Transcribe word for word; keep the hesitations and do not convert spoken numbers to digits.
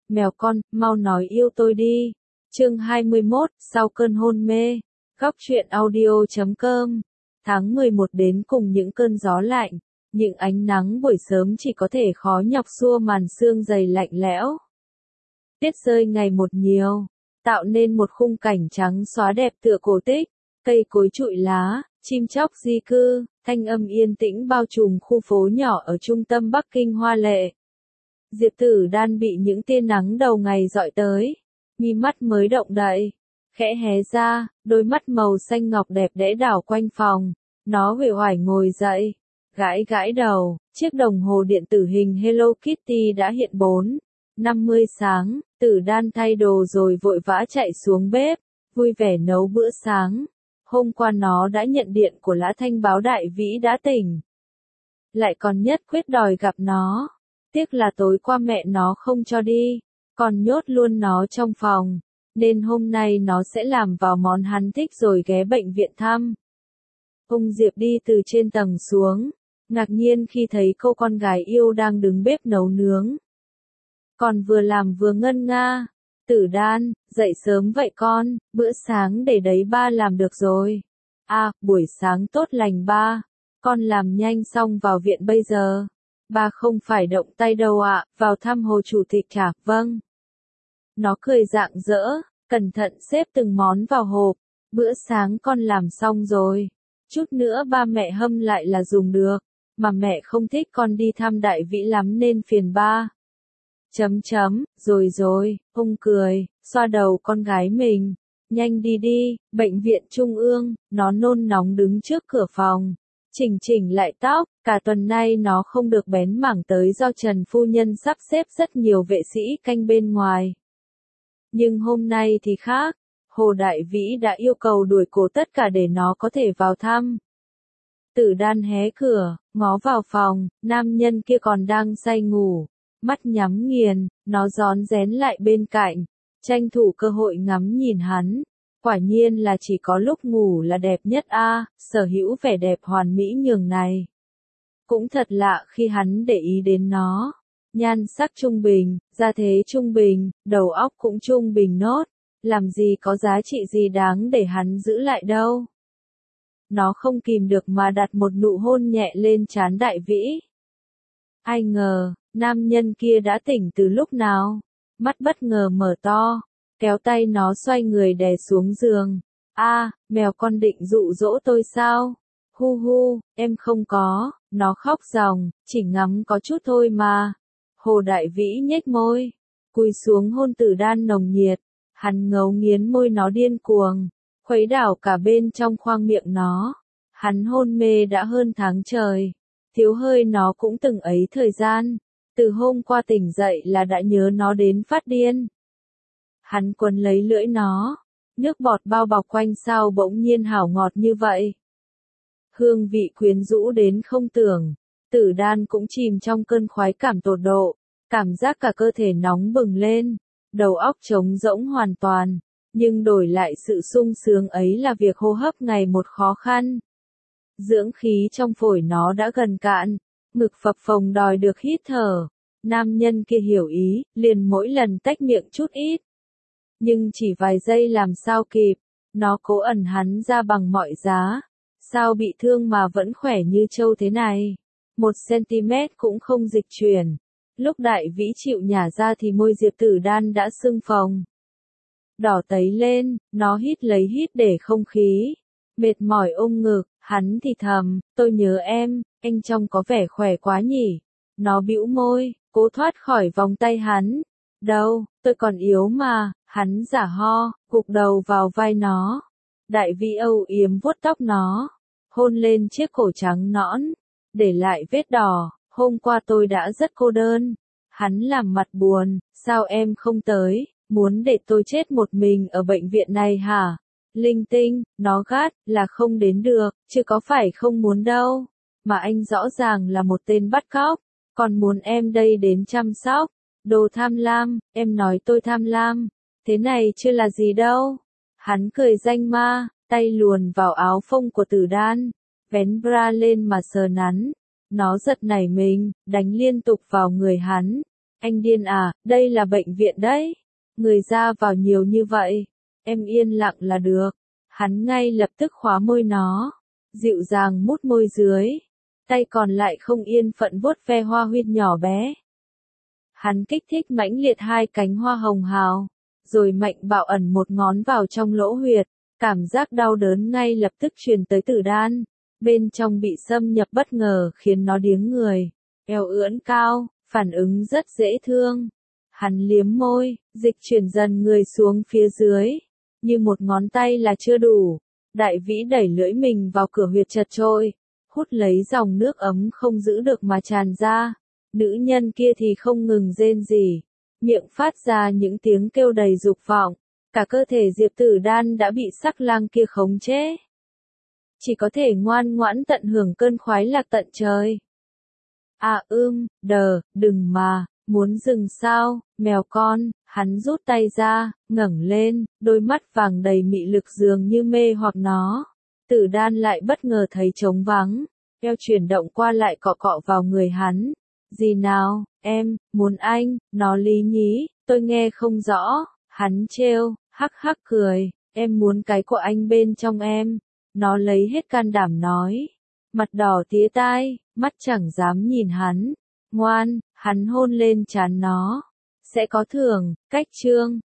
Mèo con, mau nói yêu tôi đi. Chương hai mươi mốt, sau cơn hôn mê. Góc truyện audio chấm com. Tháng mười một đến cùng những cơn gió lạnh, những ánh nắng buổi sớm chỉ có thể khó nhọc xua màn sương dày lạnh lẽo. Tuyết rơi ngày một nhiều, tạo nên một khung cảnh trắng xóa đẹp tựa cổ tích, cây cối trụi lá, chim chóc di cư, thanh âm yên tĩnh bao trùm khu phố nhỏ ở trung tâm Bắc Kinh hoa lệ. Diệp Tử Đan bị những tia nắng đầu ngày dọi tới, mi mắt mới động đậy, khẽ hé ra, đôi mắt màu xanh ngọc đẹp đẽ đảo quanh phòng, nó uể oải ngồi dậy, gãi gãi đầu, chiếc đồng hồ điện tử hình Hello Kitty đã hiện bốn, năm mươi sáng, Tử Đan thay đồ rồi vội vã chạy xuống bếp, vui vẻ nấu bữa sáng. Hôm qua nó đã nhận điện của Lã Thanh báo Đại Vĩ đã tỉnh, lại còn nhất quyết đòi gặp nó. Tiếc là tối qua mẹ nó không cho đi, còn nhốt luôn nó trong phòng, nên hôm nay nó sẽ làm vào món hắn thích rồi ghé bệnh viện thăm. Ông Diệp đi từ trên tầng xuống, ngạc nhiên khi thấy cô con gái yêu đang đứng bếp nấu nướng. Còn vừa làm vừa ngân nga, Tử Đan, dậy sớm vậy con, bữa sáng để đấy ba làm được rồi. À, buổi sáng tốt lành ba, con làm nhanh xong vào viện bây giờ. Ba không phải động tay đâu ạ, à, vào thăm Hồ Chủ tịch chả, vâng. Nó cười rạng rỡ, cẩn thận xếp từng món vào hộp, bữa sáng con làm xong rồi. Chút nữa ba mẹ hâm lại là dùng được, mà mẹ không thích con đi thăm Đại Vĩ lắm nên phiền ba. Chấm chấm, rồi rồi, ông cười, xoa đầu con gái mình. Nhanh đi đi, bệnh viện trung ương, nó nôn nóng đứng trước cửa phòng. Chỉnh chỉnh lại tóc, cả tuần nay nó không được bén mảng tới do Trần Phu Nhân sắp xếp rất nhiều vệ sĩ canh bên ngoài. Nhưng hôm nay thì khác, Hồ Đại Vĩ đã yêu cầu đuổi cổ tất cả để nó có thể vào thăm. Tử Đan hé cửa, ngó vào phòng, nam nhân kia còn đang say ngủ, mắt nhắm nghiền, nó rón rén lại bên cạnh, tranh thủ cơ hội ngắm nhìn hắn. Quả nhiên là chỉ có lúc ngủ là đẹp nhất a, à, sở hữu vẻ đẹp hoàn mỹ nhường này. Cũng thật lạ khi hắn để ý đến nó. Nhan sắc trung bình, gia thế trung bình, đầu óc cũng trung bình nốt, làm gì có giá trị gì đáng để hắn giữ lại đâu. Nó không kìm được mà đặt một nụ hôn nhẹ lên trán Đại Vĩ. Ai ngờ, nam nhân kia đã tỉnh từ lúc nào, mắt bất ngờ mở to. Kéo tay nó xoay người đè xuống giường. A, à, mèo con định dụ dỗ tôi sao? Hu hu, em không có, nó khóc ròng, chỉ ngắm có chút thôi mà. Hồ Đại Vĩ nhếch môi, cúi xuống hôn Tử Đan nồng nhiệt, hắn ngấu nghiến môi nó điên cuồng, khuấy đảo cả bên trong khoang miệng nó. Hắn hôn mê đã hơn tháng trời, thiếu hơi nó cũng từng ấy thời gian, từ hôm qua tỉnh dậy là đã nhớ nó đến phát điên. Hắn quấn lấy lưỡi nó, nước bọt bao bọc quanh sao bỗng nhiên hảo ngọt như vậy. Hương vị quyến rũ đến không tưởng, Tử Đan cũng chìm trong cơn khoái cảm tột độ, cảm giác cả cơ thể nóng bừng lên, đầu óc trống rỗng hoàn toàn, nhưng đổi lại sự sung sướng ấy là việc hô hấp ngày một khó khăn. Dưỡng khí trong phổi nó đã gần cạn, ngực phập phồng đòi được hít thở, nam nhân kia hiểu ý, liền mỗi lần tách miệng chút ít. Nhưng chỉ vài giây làm sao kịp, nó cố ẩn hắn ra bằng mọi giá. Sao bị thương mà vẫn khỏe như trâu thế này? Một centimet cũng không dịch chuyển. Lúc Đại Vĩ chịu nhả ra thì môi Diệp Tử Đan đã sưng phồng. Đỏ tấy lên, nó hít lấy hít để không khí. Mệt mỏi ôm ngực, hắn thì thầm, tôi nhớ em, anh trông có vẻ khỏe quá nhỉ. Nó bĩu môi, cố thoát khỏi vòng tay hắn. Đâu, tôi còn yếu mà. Hắn giả ho, gục đầu vào vai nó. Đại Vĩ âu yếm vuốt tóc nó, hôn lên chiếc cổ trắng nõn, để lại vết đỏ. Hôm qua tôi đã rất cô đơn. Hắn làm mặt buồn, sao em không tới, muốn để tôi chết một mình ở bệnh viện này hả? Linh tinh, nó gắt, là không đến được, chứ có phải không muốn đâu. Mà anh rõ ràng là một tên bắt cóc, còn muốn em đây đến chăm sóc. Đồ tham lam, em nói tôi tham lam. Thế này chưa là gì đâu. Hắn cười danh ma, tay luồn vào áo phông của Tử Đan, vén bra lên mà sờ nắn. Nó giật nảy mình, đánh liên tục vào người hắn. Anh điên à, đây là bệnh viện đấy. Người ra vào nhiều như vậy. Em yên lặng là được. Hắn ngay lập tức khóa môi nó. Dịu dàng mút môi dưới. Tay còn lại không yên phận vuốt ve hoa huyệt nhỏ bé. Hắn kích thích mãnh liệt hai cánh hoa hồng hào. Rồi mạnh bạo ẩn một ngón vào trong lỗ huyệt. Cảm giác đau đớn ngay lập tức truyền tới tử đan. Bên trong bị xâm nhập bất ngờ khiến nó điếng người. Eo ưỡn cao, phản ứng rất dễ thương. Hắn liếm môi, dịch chuyển dần người xuống phía dưới. Như một ngón tay là chưa đủ. Đại vĩ đẩy lưỡi mình vào cửa huyệt chật trội. Hút lấy dòng nước ấm không giữ được mà tràn ra. Nữ nhân kia thì không ngừng rên rỉ. Miệng phát ra những tiếng kêu đầy dục vọng. Cả cơ thể Diệp Tử Đan đã bị sắc lang kia khống chế. Chỉ có thể ngoan ngoãn tận hưởng cơn khoái lạc tận trời. À ưm, đờ, đừng mà, muốn dừng sao, mèo con, hắn rút tay ra, ngẩng lên, đôi mắt vàng đầy mị lực dường như mê hoặc nó. Tử Đan lại bất ngờ thấy trống vắng, eo chuyển động qua lại cọ cọ vào người hắn. Gì nào, em, muốn anh, nó lý nhí, tôi nghe không rõ, hắn trêu, hắc hắc cười, em muốn cái của anh bên trong em. Nó lấy hết can đảm nói, mặt đỏ tía tai, mắt chẳng dám nhìn hắn. Ngoan, hắn hôn lên trán nó. Sẽ có thưởng, cách chương.